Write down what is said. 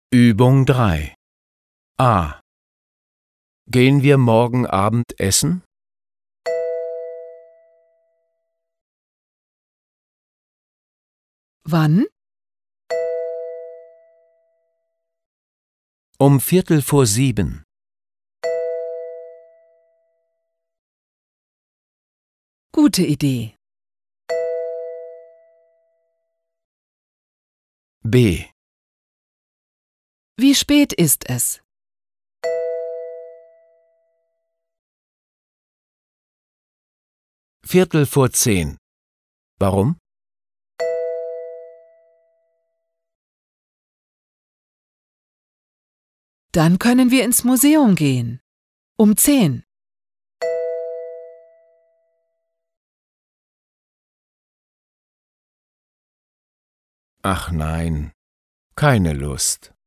Übung 3 A. Gehen wir morgen Abend essen? Wann? Um 6:15. Gute Idee. B. Wie spät ist es? Viertel vor 10. Warum? Dann können wir ins Museum gehen. Um 10. Ach nein, keine Lust.